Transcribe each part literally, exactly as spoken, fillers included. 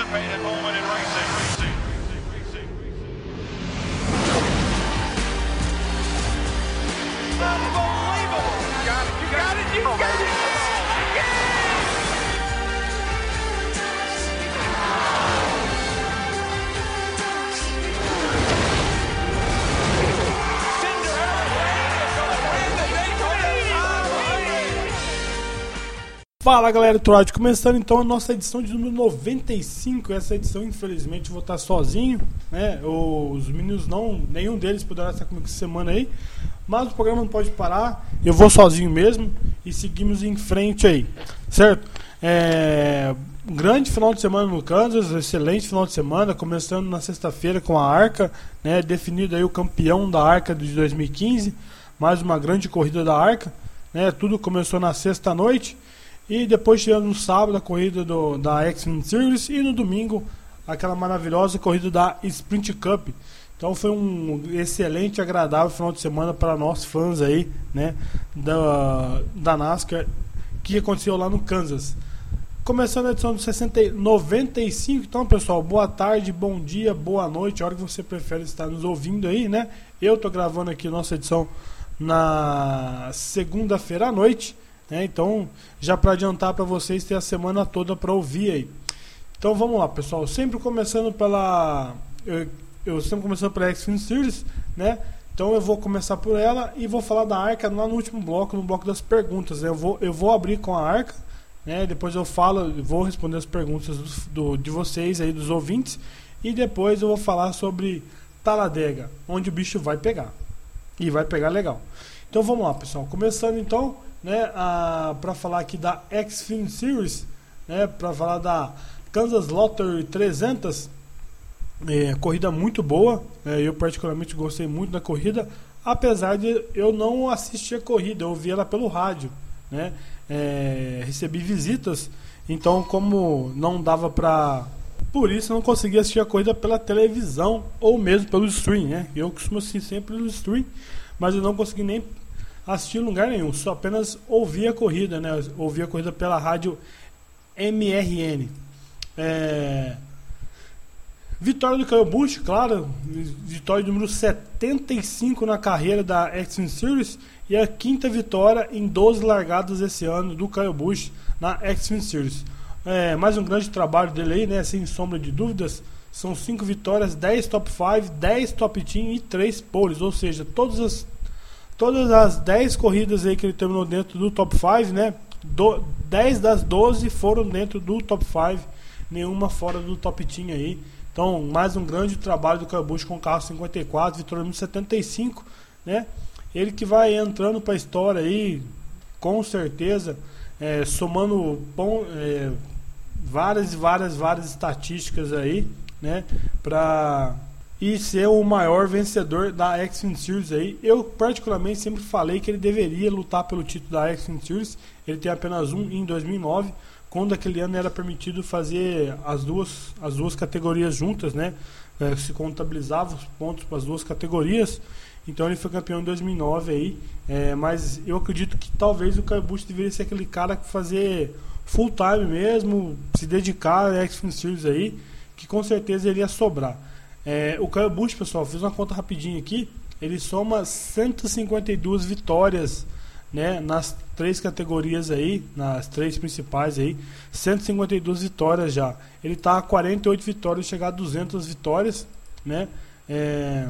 anticipated moment in racing. Unbelievable! You got it, you got it, you got it! Fala galera do Tourade, começando então a nossa edição de número noventa e cinco. Essa edição, infelizmente, vou estar sozinho, né? Os meninos não, nenhum deles poderá estar comigo essa semana aí, mas o programa não pode parar. Eu vou sozinho mesmo e seguimos em frente aí, certo? É, um grande final de semana no Kansas, excelente final de semana, começando na sexta-feira com a ARCA, né? Definido aí o campeão da ARCA de dois mil e quinze, mais uma grande corrida da ARCA, né? Tudo começou na sexta-noite. E depois tivemos no sábado a corrida do, da X-Men Series e no domingo aquela maravilhosa corrida da Sprint Cup. Então foi um excelente e agradável final de semana para nós fãs aí, né, da, da NASCAR, que aconteceu lá no Kansas. Começando a edição do sessenta, noventa e cinco, então pessoal, boa tarde, bom dia, boa noite, a hora que você prefere estar nos ouvindo aí, né? Eu tô gravando aqui a nossa edição na segunda-feira à noite. É, então, já para adiantar para vocês, ter a semana toda para ouvir aí. Então vamos lá, pessoal. Sempre começando pela. Eu, eu sempre começando pela X-Fin Series, né? Então eu vou começar por ela e vou falar da ARCA lá no último bloco, no bloco das perguntas. Né? Eu, vou, eu vou abrir com a ARCA, né? Depois eu falo, eu vou responder as perguntas do, do, de vocês aí, dos ouvintes. E depois eu vou falar sobre Talladega, onde o bicho vai pegar. E vai pegar legal. Então vamos lá, pessoal. Começando então. Né, para falar aqui da X-Fin Series, né, para falar da Kansas Lottery trezentos, é, corrida muito boa, é, eu particularmente gostei muito da corrida, apesar de eu não assistir a corrida, eu ouvi ela pelo rádio, né, é, recebi visitas, então como não dava para, por isso eu não consegui assistir a corrida pela televisão ou mesmo pelo stream, né, eu costumo assistir sempre pelo stream, mas eu não consegui nem assistir em lugar nenhum, só apenas ouvir a corrida, né? Ouvir a corrida pela rádio M R N. É... Vitória do Kyle Busch, claro, vitória número setenta e cinco na carreira da X-Fin Series e a quinta vitória em doze largadas esse ano do Kyle Busch na X-Fin Series. É, mais um grande trabalho dele aí, né? Sem sombra de dúvidas. São cinco vitórias, dez top cinco, dez top dez e três poles, ou seja, todas as Todas as dez corridas aí que ele terminou dentro do top cinco, né? Do, dez das doze foram dentro do top cinco, nenhuma fora do top dez aí. Então, mais um grande trabalho do Kyle Busch com o carro cinquenta e quatro, vitória número setenta e cinco, né? Ele que vai entrando para a história aí, com certeza, é, somando bom, é, várias e várias, várias estatísticas aí, né? Para... e ser o maior vencedor da X-Fin Series aí. Eu particularmente sempre falei que ele deveria lutar pelo título da X-Fin Series. Ele tem apenas um em dois mil e nove, quando aquele ano era permitido fazer as duas, as duas categorias juntas, né? É, se contabilizava os pontos para as duas categorias. Então ele foi campeão em dois mil e nove aí. É, mas eu acredito que talvez o Kyle Busch deveria ser aquele cara que fazer full time mesmo, se dedicar à X-Fin Series aí, que com certeza ele ia sobrar. É, o Kyle Busch, pessoal, fiz uma conta rapidinho aqui. Ele soma cento e cinquenta e duas vitórias, né, nas três categorias aí, nas três principais aí, cento e cinquenta e duas vitórias já. Ele está a quarenta e oito vitórias, chegar a duzentas vitórias, né? É,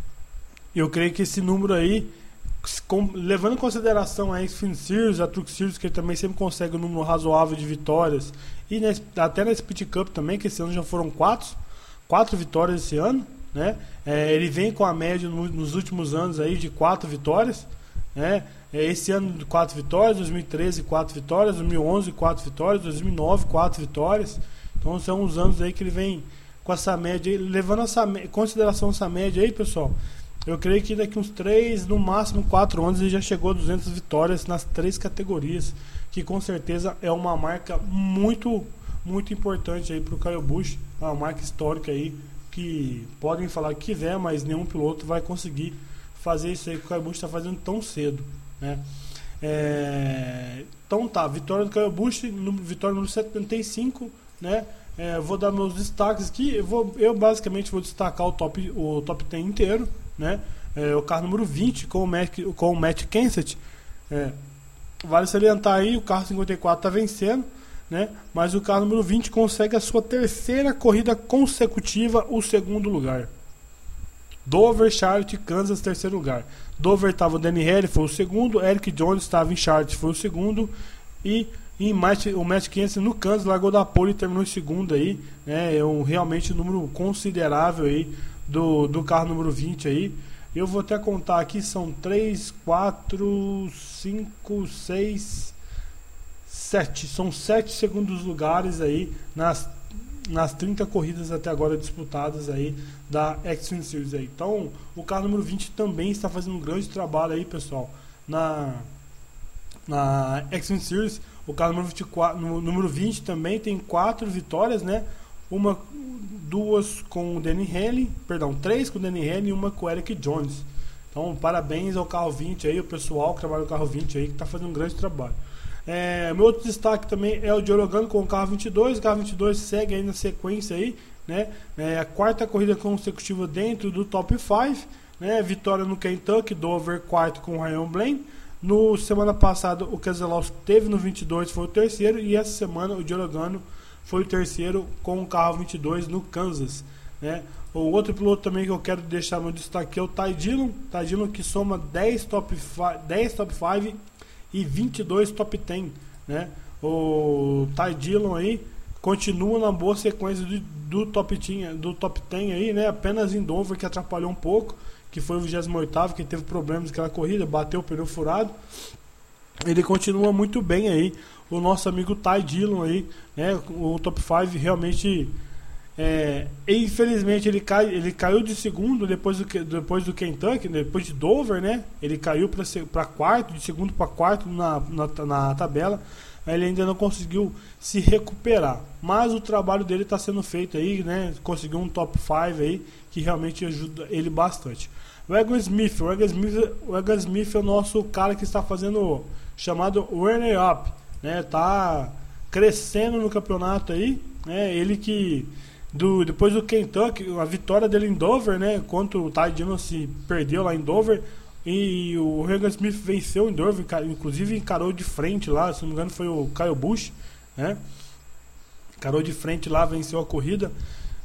eu creio que esse número aí, com, levando em consideração a X-Fin Series, a Truck Series, que ele também sempre consegue um número razoável de vitórias, e na, até na Speed Cup também, que esse ano já foram quatro. Quatro vitórias esse ano, né? É, ele vem com a média no, nos últimos anos aí de quatro vitórias, né? É, esse ano de quatro vitórias, dois mil e treze quatro vitórias, dois mil e onze quatro vitórias, dois mil e nove quatro vitórias. Então são uns anos aí que ele vem com essa média aí, levando essa em consideração essa média aí, pessoal. Eu creio que daqui uns três, no máximo quatro anos ele já chegou a duzentas vitórias nas três categorias, que com certeza é uma marca muito muito importante aí para o Kyle Busch, uma marca histórica aí, que podem falar que quiser, mas nenhum piloto vai conseguir fazer isso aí que o Kyle Busch está fazendo tão cedo, né? É, então tá, vitória do Kyle Busch, vitória número setenta e cinco, né? É, vou dar meus destaques aqui. Eu, vou, eu basicamente vou destacar o top, o top dez inteiro, né? É, o carro número vinte com o Matt, com o Matt Kenseth. É, vale salientar aí, o carro cinquenta e quatro está vencendo, né? Mas o carro número vinte consegue a sua terceira corrida consecutiva, o segundo lugar. Dover, Charlotte, Kansas, terceiro lugar. Dover estava o Danny Henley, foi o segundo. Eric Jones estava em Charlotte, foi o segundo. E em Matt, o Matt Kenseth no Kansas largou da pole e terminou em segundo aí, né? É um realmente um número considerável aí do, do carro número vinte aí. Eu vou até contar aqui, são três, quatro, cinco, seis, sete. São sete segundos lugares aí nas, nas trinta corridas até agora disputadas aí da Xfinity Series aí. Então, o carro número vinte também está fazendo um grande trabalho aí, pessoal, na, na Xfinity Series. O carro número, vinte e quatro, no, número vinte também tem quatro vitórias, né? Uma, duas com o Danny Henley, perdão, três com o Danny Henley e uma com o Eric Jones. Então, parabéns ao carro vinte aí, o pessoal que trabalha no carro vinte aí, que está fazendo um grande trabalho. É, meu outro destaque também é o Joe Logano com o carro vinte e dois. O carro vinte e dois segue aí na sequência aí, né? É a quarta corrida consecutiva dentro do top cinco, né? Vitória no Kentucky, Dover quarto com o Ryan Blaney. No semana passada o Keselowski teve no vinte e dois, foi o terceiro, e essa semana o Joe Logano foi o terceiro com o carro vinte e dois no Kansas, né? O outro piloto também que eu quero deixar no destaque é o Ty Dillon, Ty Dillon que soma dez top cinco e vinte e dois top dez, né? O Ty Dillon aí continua na boa sequência do, do top dez, do top dez aí, né? Apenas em Dover que atrapalhou um pouco, que foi o vigésimo oitavo, que teve problemas naquela corrida, bateu o pneu furado. Ele continua muito bem aí, o nosso amigo Ty Dillon aí, né? O top cinco realmente, é, infelizmente ele, cai, ele caiu de segundo depois do, depois do Kentucky, depois de Dover, né? Ele caiu para quarto, de segundo para quarto na, na, na tabela. Ele ainda não conseguiu se recuperar, mas o trabalho dele está sendo feito aí, né? Conseguiu um top cinco aí que realmente ajuda ele bastante. O Egan Smith, o Egan Smith, o Egan Smith é o nosso cara que está fazendo chamado Runner Up, né? Tá crescendo no campeonato aí, né? Ele que do, depois do Kentucky, a vitória dele em Dover, né? Contra o Ty Dillon se perdeu lá em Dover, e o Egan Smith venceu em Dover, inclusive encarou de frente lá, se não me engano foi o Kyle Busch, né? Encarou de frente lá, venceu a corrida.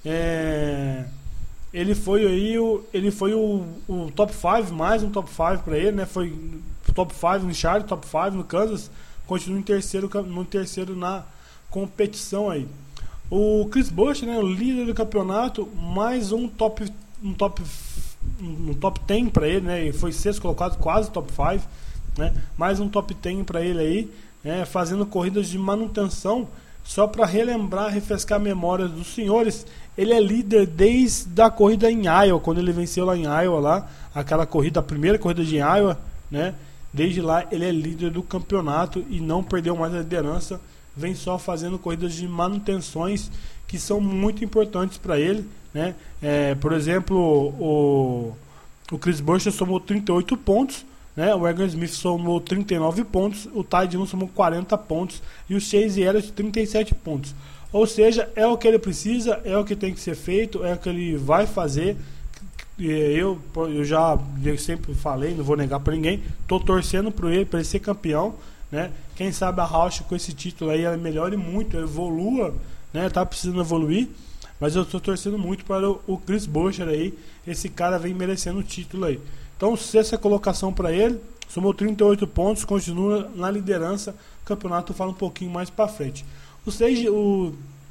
É... Ele foi aí o, ele foi o, o top cinco, mais um top cinco para ele, né? Foi top cinco no Charlotte, top cinco no Kansas, continua em terceiro, no terceiro na competição aí. O Chris Buescher, né, o líder do campeonato, mais um top um top um top dez para ele, né? Ele foi sexto colocado, quase top cinco, né? Mais um top dez para ele aí, né? Fazendo corridas de manutenção. Só para relembrar, refrescar a memória dos senhores, ele é líder desde a corrida em Iowa, quando ele venceu lá em Iowa, lá, aquela corrida, a primeira corrida de Iowa, né? Desde lá ele é líder do campeonato e não perdeu mais a liderança, vem só fazendo corridas de manutenções que são muito importantes para ele, né? É, por exemplo, o, o Chris Buescher somou trinta e oito pontos, né? O Egan Smith somou trinta e nove pontos, o Ty Dillon somou quarenta pontos e o Chase Elliott trinta e sete pontos. Ou seja, é o que ele precisa, é o que tem que ser feito, é o que ele vai fazer. Eu, eu já eu sempre falei, não vou negar para ninguém, estou torcendo para ele, para ele ser campeão, né? Quem sabe a Roush com esse título aí ela melhore muito, evolua, né? Tá precisando evoluir, mas eu estou torcendo muito para o, o Chris Buescher aí. Esse cara vem merecendo o título aí. Então, sexta colocação para ele, somou trinta e oito pontos, continua na liderança. O campeonato fala um pouquinho mais para frente. O, Chase, o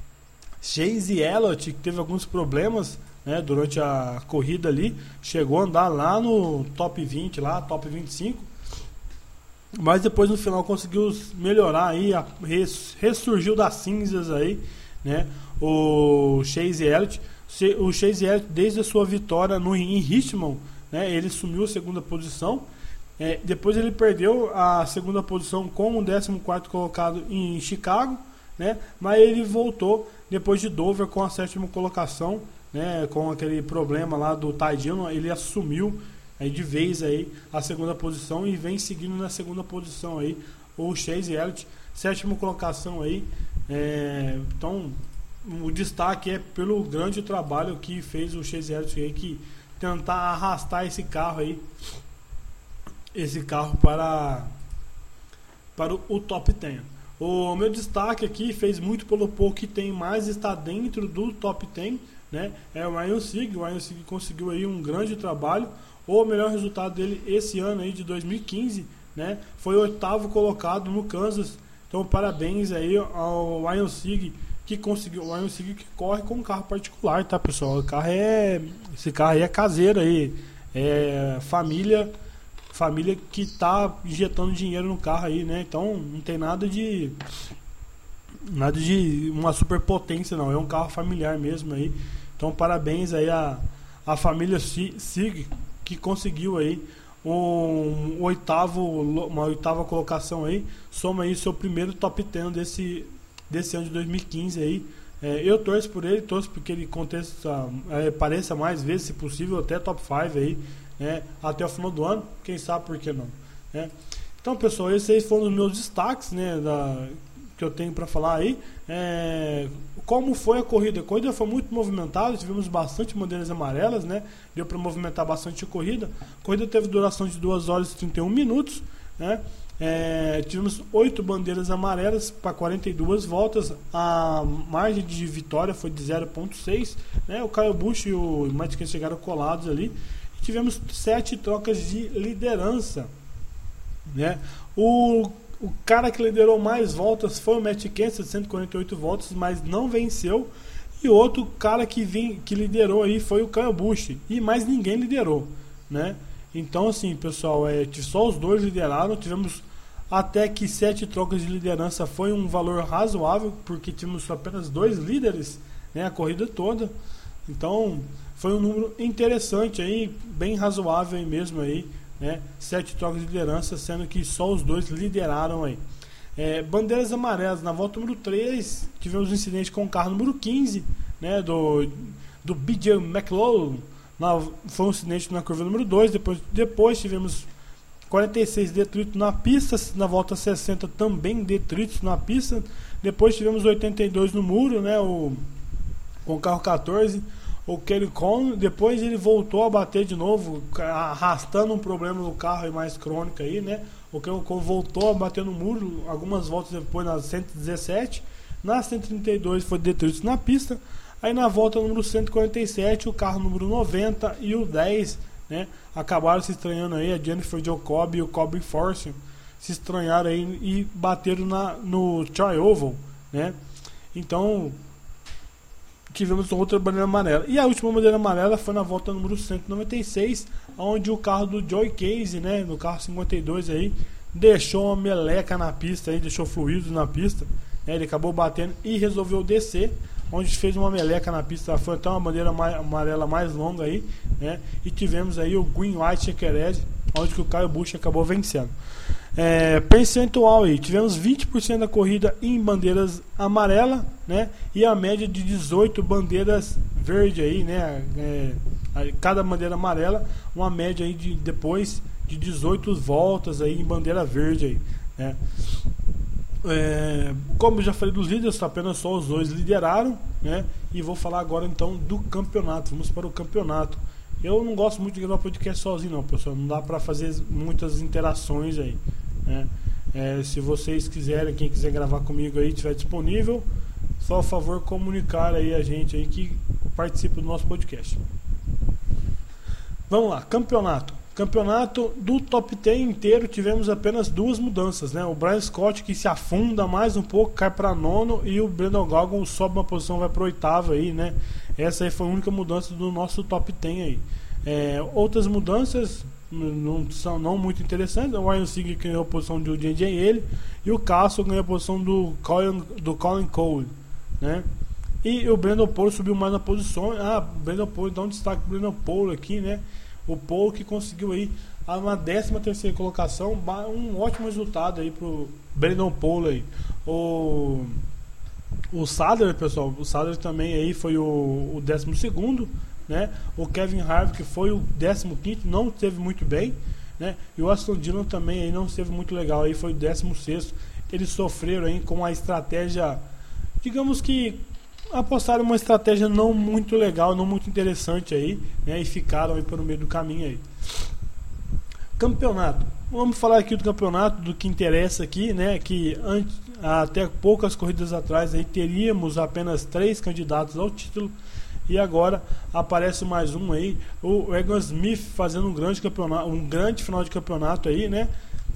Chase Elliott, que teve alguns problemas, né, durante a corrida ali, chegou a andar lá no top vinte, lá, top vinte e cinco, mas depois no final conseguiu melhorar aí, a, res, ressurgiu das cinzas aí, né, o Chase Elliott. O Chase Elliott, desde a sua vitória no, em Richmond, né, ele sumiu a segunda posição. É, depois ele perdeu a segunda posição com o décimo quarto colocado em Chicago, né, mas ele voltou depois de Dover com a sétima colocação, né, com aquele problema lá do Ty Dillon. Ele assumiu aí de vez aí a segunda posição e vem seguindo na segunda posição aí o Chase Elliott, sétima colocação aí. É, então o destaque é pelo grande trabalho que fez o Chase Elliott aí, que tentar arrastar esse carro aí, esse carro para, para o, o top dez. O meu destaque aqui fez muito pelo pouco que tem, mas está dentro do top dez, né? É o Ryan Sieg. O Ryan Sieg conseguiu aí um grande trabalho. O melhor resultado dele esse ano aí de dois mil e quinze, né? Foi o oitavo colocado no Kansas. Então parabéns aí ao Ryan Sieg, que conseguiu, o Ryan Sieg que corre com um carro particular, tá, pessoal? O carro é, esse carro aí é caseiro aí, é família, família que tá injetando dinheiro no carro aí, né? Então não tem nada de nada de uma superpotência, não, é um carro familiar mesmo aí. Então parabéns aí a a família Sieg, que conseguiu aí um oitavo, uma oitava colocação aí, soma aí seu primeiro top dez desse desse ano de dois mil e quinze aí. É, eu torço por ele, torço porque ele aconteça, é, apareça mais vezes, se possível, até top cinco aí, né, até o final do ano, quem sabe por que não, né? Então, pessoal, esses aí foram os meus destaques, né, da, que eu tenho para falar aí. É, como foi a corrida? A corrida foi muito movimentada, tivemos bastante bandeiras amarelas, né, deu para movimentar bastante a corrida. A corrida teve duração de duas horas e trinta e um minutos, né? É, tivemos oito bandeiras amarelas para quarenta e duas voltas. A margem de vitória foi de zero ponto seis, né? O Kyle Busch e o Matt Kenseth chegaram colados ali. E tivemos sete trocas de liderança, né? O, o cara que liderou mais voltas foi o Matt Kenseth, cento e quarenta e oito voltas, mas não venceu. E outro cara que, vim, que liderou aí foi o Kyle Busch, e mais ninguém liderou, né? Então, assim, pessoal, é, só os dois lideraram. Tivemos até que sete trocas de liderança, foi um valor razoável, porque tivemos apenas dois líderes, né, a corrida toda. Então, foi um número interessante aí, bem razoável aí mesmo aí, né? Sete trocas de liderança, sendo que só os dois lideraram aí. É, bandeiras amarelas, na volta número três, tivemos um incidente com o carro número quinze, né, do, do B J McLaughlin. Na, foi um acidente na curva número dois. Depois, depois tivemos quarenta e seis detritos na pista. Na volta sessenta também detritos na pista. Depois tivemos oitenta e dois no muro, né, o, com o carro quatorze, o Kelly Cohn. Depois ele voltou a bater de novo, arrastando um problema no carro mais crônico aí, né? O Kelly Cohn voltou a bater no muro algumas voltas depois, na cento e dezessete. Na cento e trinta e dois foi detritos na pista. Aí na volta número cento e quarenta e sete, o carro número noventa e o dez, né, acabaram se estranhando aí, a Jennifer Jacob e o Coby Force se estranharam aí e bateram na, no Tri-Oval, né? Então tivemos outra bandeira amarela. E a última bandeira amarela foi na volta número cento e noventa e seis, onde o carro do Joey Case, né, no carro cinquenta e dois aí, deixou uma meleca na pista aí, deixou fluido na pista, né? Ele acabou batendo e resolveu descer, onde fez uma meleca na pista. Foi até uma bandeira amarela mais longa aí, né? E tivemos aí o Green White Checkered, onde que o Kyle Busch acabou vencendo. É, percentual aí, tivemos vinte por cento da corrida em bandeiras amarelas, né? E a média de dezoito bandeiras verde aí, né? É, cada bandeira amarela, uma média aí de depois de dezoito voltas aí em bandeira verde aí, né? É, como eu já falei dos líderes, apenas só os dois lideraram, né? E vou falar agora então do campeonato. Vamos para o campeonato. Eu não gosto muito de gravar podcast sozinho, não, pessoal. Não dá para fazer muitas interações aí, né? É, se vocês quiserem, quem quiser gravar comigo aí, estiver disponível, só a favor comunicar aí a gente aí que participa do nosso podcast. Vamos lá, campeonato. Campeonato do top dez inteiro, tivemos apenas duas mudanças, né? O Brian Scott, que se afunda mais um pouco, cai para nono, e o Brandon Goggin sobe uma posição, vai para oitavo aí, né? Essa aí foi a única mudança do nosso top dez aí. É, outras mudanças não são não muito interessantes. O Ryan Sieg ganhou a posição do J J ele, e o Castle ganhou a posição do Colin, do Colin Cole, né? E o Brandon Pole subiu mais na posição. Ah, Brandon Pole, dá um destaque pro Brandon Pole aqui, né? O Pole que conseguiu aí uma décima terceira colocação, um ótimo resultado aí pro Brandon Pole aí. O, o Sadler, pessoal, o Sadler também aí foi o, o décimo segundo, né? O Kevin Harvick foi o décimo quinto, não esteve muito bem, né? E o Aston Dillon também aí não esteve muito legal, aí foi o décimo sexto. Eles sofreram aí com a estratégia, digamos que apostaram uma estratégia não muito legal, não muito interessante aí, né? E ficaram aí pelo meio do caminho aí. Campeonato. Vamos falar aqui do campeonato, do que interessa aqui, né? Que antes, até poucas corridas atrás aí teríamos apenas três candidatos ao título. E agora aparece mais um aí, o Egan Smith fazendo um grande campeonato, um grande final de campeonato aí, né?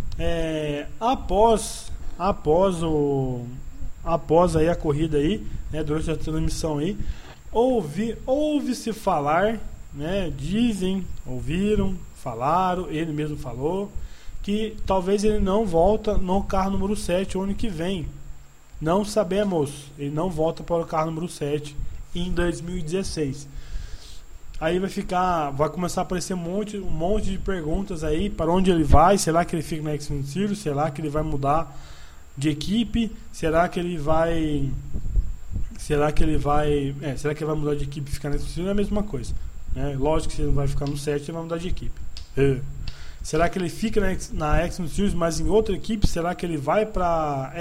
É, após após o após aí a corrida aí, né, durante a transmissão aí, ouvi ouve-se falar, né, dizem, ouviram, falaram, ele mesmo falou que talvez ele não volta no carro número sete o ano que vem. Não sabemos, ele não volta para o carro número sete em dois mil e dezesseis. Aí vai ficar, vai começar a aparecer um monte, um monte de perguntas aí, para onde ele vai, será que ele fica na Xfinity Series, será que ele vai mudar de equipe, será que ele vai será que ele vai é, será que ele vai mudar de equipe e ficar na Xfinity Series? É a mesma coisa, né? Lógico que se ele não vai ficar no sete, ele vai mudar de equipe. É. Será que ele fica na, na Xfinity Series, mas em outra equipe? Será que ele vai para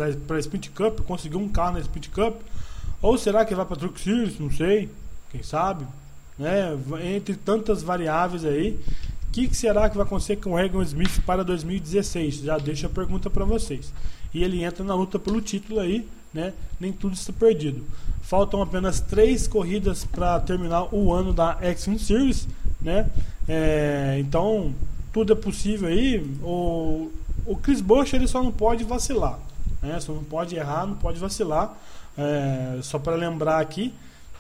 a Sprint Cup, conseguir um carro na Sprint Cup? Ou será que ele vai para a Truck Series? Não sei, quem sabe, né? Entre tantas variáveis aí, o que, que será que vai acontecer com o Egan Smith para dois mil e dezesseis? Já deixo a pergunta para vocês. E ele entra na luta pelo título aí, né? Nem tudo está perdido. Faltam apenas três corridas para terminar o ano da Xfinity Series, né? É, então tudo é possível aí. O, o Chris Buescher, ele só não pode vacilar, né? Só não pode errar, não pode vacilar. É, só para lembrar aqui,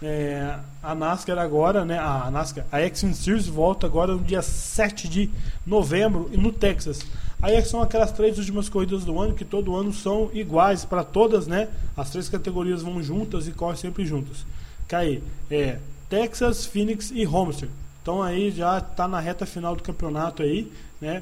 é, a NASCAR agora, né, a NASCAR, a Xfinity Series volta agora no dia sete de novembro no Texas. Aí são aquelas três últimas corridas do ano que todo ano são iguais para todas, né? As três categorias vão juntas e correm sempre juntas. Que aí é Texas, Phoenix e Homestead. Então aí já está na reta final do campeonato aí, né?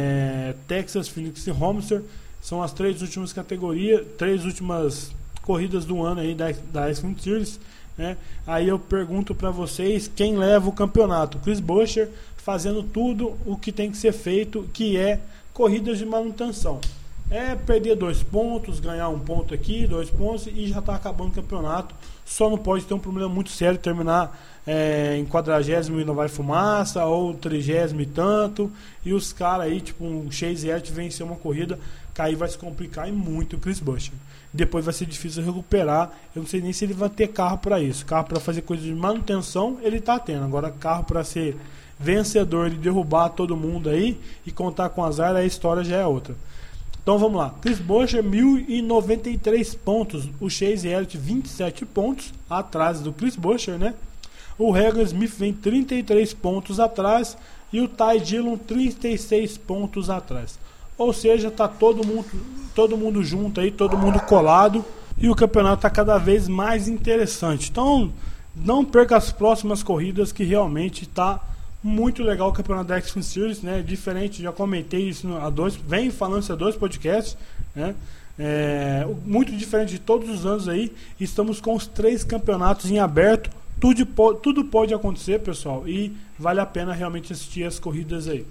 É, Texas, Phoenix e Homestead são as três últimas categorias, três últimas corridas do ano aí da, da Xfinity Series, né? Aí eu pergunto para vocês quem leva o campeonato. Chris Buescher fazendo tudo o que tem que ser feito, que é corridas de manutenção. É perder dois pontos, ganhar um ponto aqui, dois pontos e já está acabando o campeonato. Só não pode ter um problema muito sério, terminar é, em quadragésimo e não vai fumaça, ou trigésimo e tanto, e os caras aí, tipo um Chase Elliott vencer uma corrida, cair vai se complicar e muito o Chris Buescher. Depois vai ser difícil recuperar. Eu não sei nem se ele vai ter carro para isso. Carro para fazer coisa de manutenção ele está tendo. Agora carro para ser vencedor e derrubar todo mundo aí e contar com azar, a história já é outra. Então vamos lá. Chris Buescher mil e noventa e três pontos, o Chase Elliott vinte e sete pontos atrás do Chris Buescher, né? O Egan Smith vem trinta e três pontos atrás e o Ty Dillon trinta e seis pontos atrás. Ou seja, tá todo mundo, todo mundo junto aí, todo mundo colado e o campeonato está cada vez mais interessante. Então, não perca as próximas corridas que realmente está muito legal o campeonato da Xfinity Series, né? Diferente, já comentei isso há dois, vem falando isso há dois podcasts, né? É, muito diferente de todos os anos aí. Estamos com os três campeonatos em aberto. Tudo, tudo pode acontecer, pessoal, e vale a pena realmente assistir as corridas aí.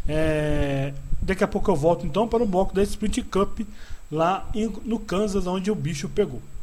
É, daqui a pouco eu volto então para o bloco da Sprint Cup lá em, no Kansas, onde o bicho pegou.